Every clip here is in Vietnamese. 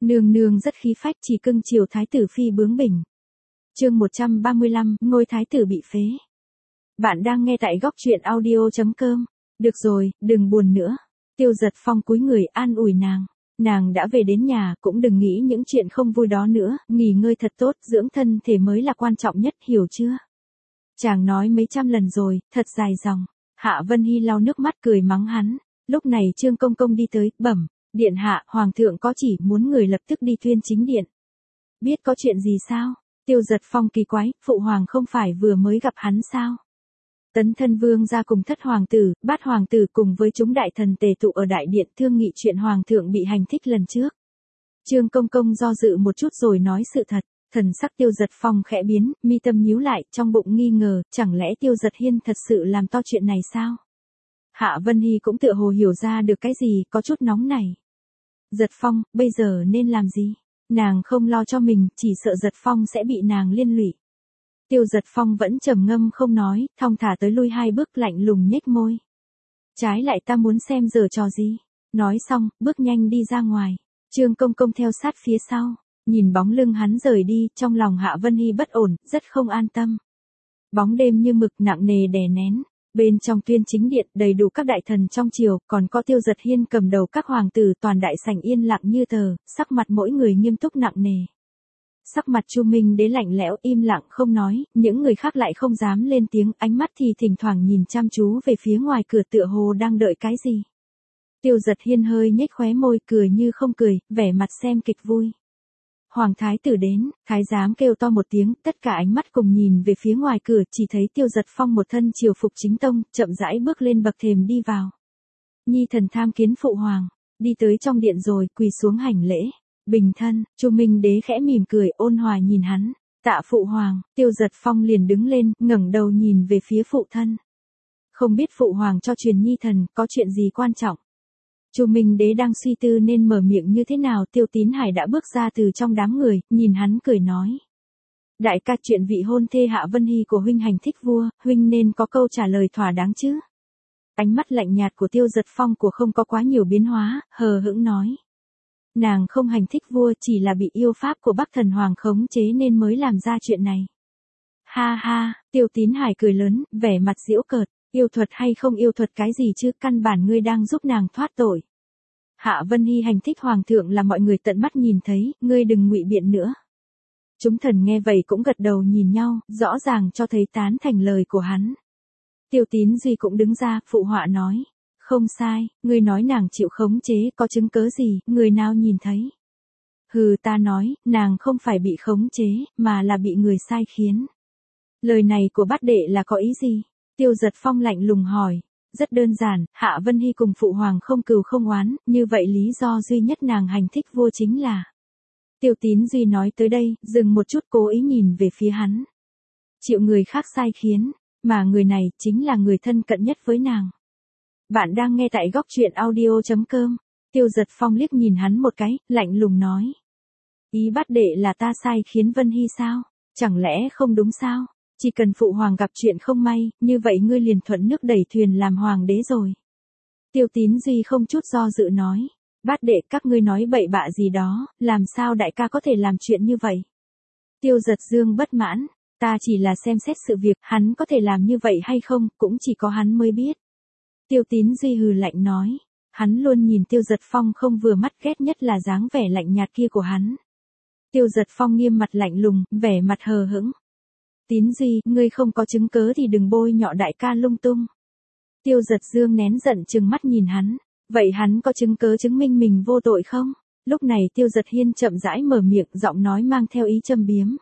Nương nương rất khí phách chỉ cưng chiều thái tử phi bướng bỉnh. Chương 135, ngôi thái tử bị phế. Bạn đang nghe tại góc truyện audio.com. Được rồi, đừng buồn nữa. Tiêu Giật Phong cúi người an ủi nàng. Nàng đã về đến nhà, cũng đừng nghĩ những chuyện không vui đó nữa, nghỉ ngơi thật tốt, dưỡng thân thể mới là quan trọng nhất, hiểu chưa? Chàng nói mấy trăm lần rồi, thật dài dòng. Hạ Vân Hy lau nước mắt cười mắng hắn. Lúc này Trương Công Công đi tới, bẩm, điện hạ, hoàng thượng có chỉ muốn người lập tức đi tuyên chính điện. Biết có chuyện gì sao? Tiêu Giật Phong kỳ quái, phụ hoàng không phải vừa mới gặp hắn sao? Tấn Thân Vương ra cùng thất hoàng tử, bát hoàng tử cùng với chúng đại thần tề tụ ở đại điện thương nghị chuyện hoàng thượng bị hành thích lần trước. Trương Công Công do dự một chút rồi nói sự thật. Thần sắc Tiêu Giật Phong khẽ biến, mi tâm nhíu lại, trong bụng nghi ngờ, chẳng lẽ Tiêu Giật Hiên thật sự làm to chuyện này sao? Hạ Vân Hy cũng tựa hồ hiểu ra được cái gì, có chút nóng này. Giật Phong, bây giờ nên làm gì? Nàng không lo cho mình, chỉ sợ Giật Phong sẽ bị nàng liên lụy. Tiêu Giật Phong vẫn trầm ngâm không nói, thong thả tới lui hai bước lạnh lùng nhếch môi. Trái lại ta muốn xem giờ trò gì. Nói xong, bước nhanh đi ra ngoài. Trương Công Công theo sát phía sau. Nhìn bóng lưng hắn rời đi, trong lòng Hạ Vân Hy bất ổn, rất không an tâm. Bóng đêm như mực nặng nề đè nén. Bên trong tuyên chính điện đầy đủ các đại thần trong triều, còn có Tiêu Giật Hiên cầm đầu các hoàng tử, toàn đại sảnh yên lặng như tờ, sắc mặt mỗi người nghiêm túc nặng nề. Sắc mặt Chu Minh Đế lạnh lẽo im lặng không nói, những người khác lại không dám lên tiếng, ánh mắt thì thỉnh thoảng nhìn chăm chú về phía ngoài cửa tựa hồ đang đợi cái gì. Tiêu Giật Hiên hơi nhếch khóe môi cười như không cười, vẻ mặt xem kịch vui. Hoàng thái tử đến, thái giám kêu to một tiếng, tất cả ánh mắt cùng nhìn về phía ngoài cửa, chỉ thấy Tiêu Giật Phong một thân triều phục chính tông, chậm rãi bước lên bậc thềm đi vào. Nhi thần tham kiến phụ hoàng, đi tới trong điện rồi, quỳ xuống hành lễ. Bình thân, Chu Minh Đế khẽ mỉm cười, ôn hòa nhìn hắn. Tạ phụ hoàng, Tiêu Giật Phong liền đứng lên, ngẩng đầu nhìn về phía phụ thân. Không biết phụ hoàng cho truyền nhi thần, có chuyện gì quan trọng? Chu Minh Đế đang suy tư nên mở miệng như thế nào, Tiêu Tín Hải đã bước ra từ trong đám người, nhìn hắn cười nói. Đại ca, chuyện vị hôn thê Hạ Vân Hy của huynh hành thích vua, huynh nên có câu trả lời thỏa đáng chứ. Ánh mắt lạnh nhạt của Tiêu Giật Phong của không có quá nhiều biến hóa, hờ hững nói. Nàng không hành thích vua, chỉ là bị yêu pháp của Bắc Thần Hoàng khống chế nên mới làm ra chuyện này. Ha ha, Tiêu Tín Hải cười lớn, vẻ mặt giễu cợt. Yêu thuật hay không yêu thuật cái gì chứ, căn bản ngươi đang giúp nàng thoát tội. Hạ Vân Hy hành thích hoàng thượng là mọi người tận mắt nhìn thấy, ngươi đừng ngụy biện nữa. Chúng thần nghe vậy cũng gật đầu nhìn nhau, rõ ràng cho thấy tán thành lời của hắn. Tiêu Tín Duy cũng đứng ra, phụ họa nói. Không sai, ngươi nói nàng chịu khống chế, có chứng cớ gì, người nào nhìn thấy. Hừ, ta nói, nàng không phải bị khống chế, mà là bị người sai khiến. Lời này của bát đệ là có ý gì? Tiêu Giật Phong lạnh lùng hỏi. Rất đơn giản, Hạ Vân Hy cùng phụ hoàng không cừu không oán, như vậy lý do duy nhất nàng hành thích vua chính là. Tiêu Tín Duy nói tới đây, dừng một chút cố ý nhìn về phía hắn. Chịu người khác sai khiến, mà người này chính là người thân cận nhất với nàng. Bạn đang nghe tại góc truyện audio.com. Tiêu Giật Phong liếc nhìn hắn một cái, lạnh lùng nói. Ý bát đệ là ta sai khiến Vân Hy sao? Chẳng lẽ không đúng sao? Chỉ cần phụ hoàng gặp chuyện không may, như vậy ngươi liền thuận nước đẩy thuyền làm hoàng đế rồi. Tiêu Tín Duy không chút do dự nói. Bát đệ, các ngươi nói bậy bạ gì đó, làm sao đại ca có thể làm chuyện như vậy? Tiêu Giật Dương bất mãn. Ta chỉ là xem xét sự việc, hắn có thể làm như vậy hay không, cũng chỉ có hắn mới biết. Tiêu Tín Duy hừ lạnh nói. Hắn luôn nhìn Tiêu Giật Phong không vừa mắt, ghét nhất là dáng vẻ lạnh nhạt kia của hắn. Tiêu Giật Phong nghiêm mặt lạnh lùng, vẻ mặt hờ hững. Tín Duy, ngươi không có chứng cớ thì đừng bôi nhọ đại ca lung tung. Tiêu Giật Dương nén giận trừng mắt nhìn hắn. Vậy hắn có chứng cớ chứng minh mình vô tội không? Lúc này Tiêu Giật Hiên chậm rãi mở miệng, giọng nói mang theo ý châm biếm.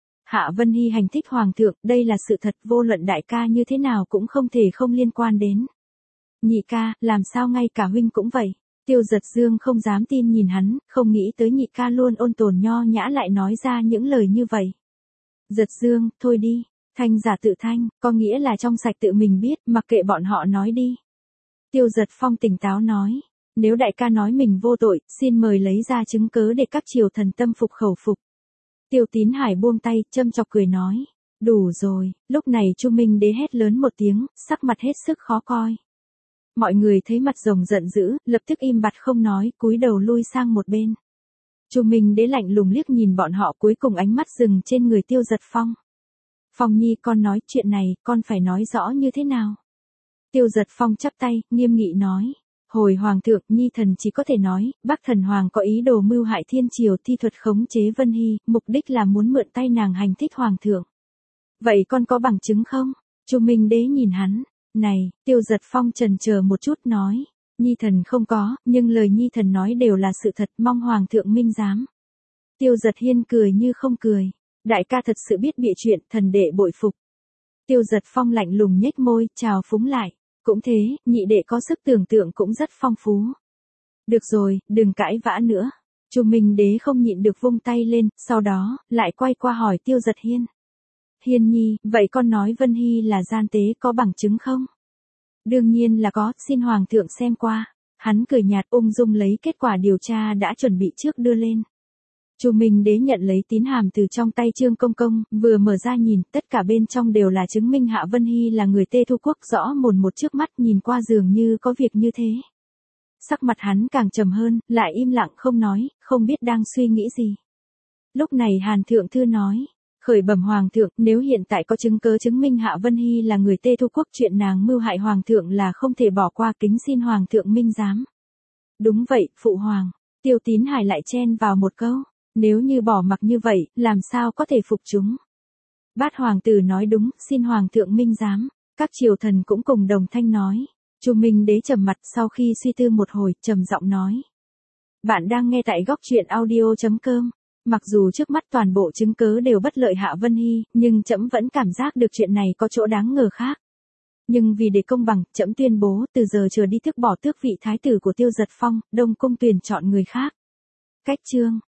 Hạ Vân Hy hành thích hoàng thượng, đây là sự thật, vô luận đại ca như thế nào cũng không thể không liên quan đến. Nhị ca, làm sao ngay cả huynh cũng vậy? Tiêu Giật Dương không dám tin nhìn hắn, không nghĩ tới nhị ca luôn ôn tồn nho nhã lại nói ra những lời như vậy. Giật Dương, thôi đi, thanh giả tự thanh, có nghĩa là trong sạch tự mình biết, mặc kệ bọn họ nói đi. Tiêu Giật Phong tỉnh táo nói, nếu đại ca nói mình vô tội, xin mời lấy ra chứng cớ để các triều thần tâm phục khẩu phục. Tiêu Tín Hải buông tay, châm chọc cười nói, đủ rồi. Lúc này Chu Minh Đế hét lớn một tiếng, sắc mặt hết sức khó coi. Mọi người thấy mặt rồng giận dữ, lập tức im bặt không nói, cúi đầu lui sang một bên. Chu Minh Đế lạnh lùng liếc nhìn bọn họ, cuối cùng ánh mắt dừng trên người Tiêu Giật Phong. Phong Nhi, con nói chuyện này, con phải nói rõ như thế nào? Tiêu Giật Phong chắp tay, nghiêm nghị nói. Hồi Hoàng thượng, Nhi thần chỉ có thể nói, Bắc Thần Hoàng có ý đồ mưu hại thiên triều, thi thuật khống chế Vân Hy, mục đích là muốn mượn tay nàng hành thích Hoàng thượng. Vậy con có bằng chứng không? Chu Minh Đế nhìn hắn. Này, Tiêu Giật Phong chần chờ một chút nói. Nhi thần không có, nhưng lời Nhi thần nói đều là sự thật, mong Hoàng thượng minh giám. Tiêu Giật Hiên cười như không cười. Đại ca thật sự biết bịa chuyện, thần đệ bội phục. Tiêu Giật Phong lạnh lùng nhếch môi, chào phúng lại. Cũng thế, nhị đệ có sức tưởng tượng cũng rất phong phú. Được rồi, đừng cãi vã nữa. Chu Minh Đế không nhịn được vung tay lên, sau đó, lại quay qua hỏi Tiêu Giật Hiên. Hiên Nhi, vậy con nói Vân Hy là gian tế có bằng chứng không? Đương nhiên là có, xin Hoàng thượng xem qua. Hắn cười nhạt ung dung lấy kết quả điều tra đã chuẩn bị trước đưa lên. Chu Minh Đế nhận lấy tín hàm từ trong tay Trương Công Công, vừa mở ra nhìn, tất cả bên trong đều là chứng minh Hạ Vân Hy là người Tê Thu Quốc, rõ mồn một trước mắt, nhìn qua dường như có việc như thế. Sắc mặt hắn càng trầm hơn, lại im lặng không nói, không biết đang suy nghĩ gì. Lúc này Hàn Thượng Thư nói, khởi bẩm Hoàng thượng, nếu hiện tại có chứng cớ chứng minh Hạ Vân Hy là người Tê Thu Quốc, chuyện nàng mưu hại Hoàng thượng là không thể bỏ qua, kính xin Hoàng thượng minh giám. Đúng vậy, Phụ Hoàng. Tiêu Tín Hải lại chen vào một câu. Nếu như bỏ mặc như vậy, làm sao có thể phục chúng? Bát hoàng tử nói đúng, xin Hoàng thượng minh giám. Các triều thần cũng cùng đồng thanh nói. Chu Minh Đế trầm mặt sau khi suy tư một hồi, trầm giọng nói. Bạn đang nghe tại góc truyện audio.com. Mặc dù trước mắt toàn bộ chứng cớ đều bất lợi Hạ Vân Hy, nhưng trẫm vẫn cảm giác được chuyện này có chỗ đáng ngờ khác. Nhưng vì để công bằng, trẫm tuyên bố từ giờ trở đi tước bỏ tước vị thái tử của Tiêu Giật Phong, Đông Cung tuyển chọn người khác. Cách chương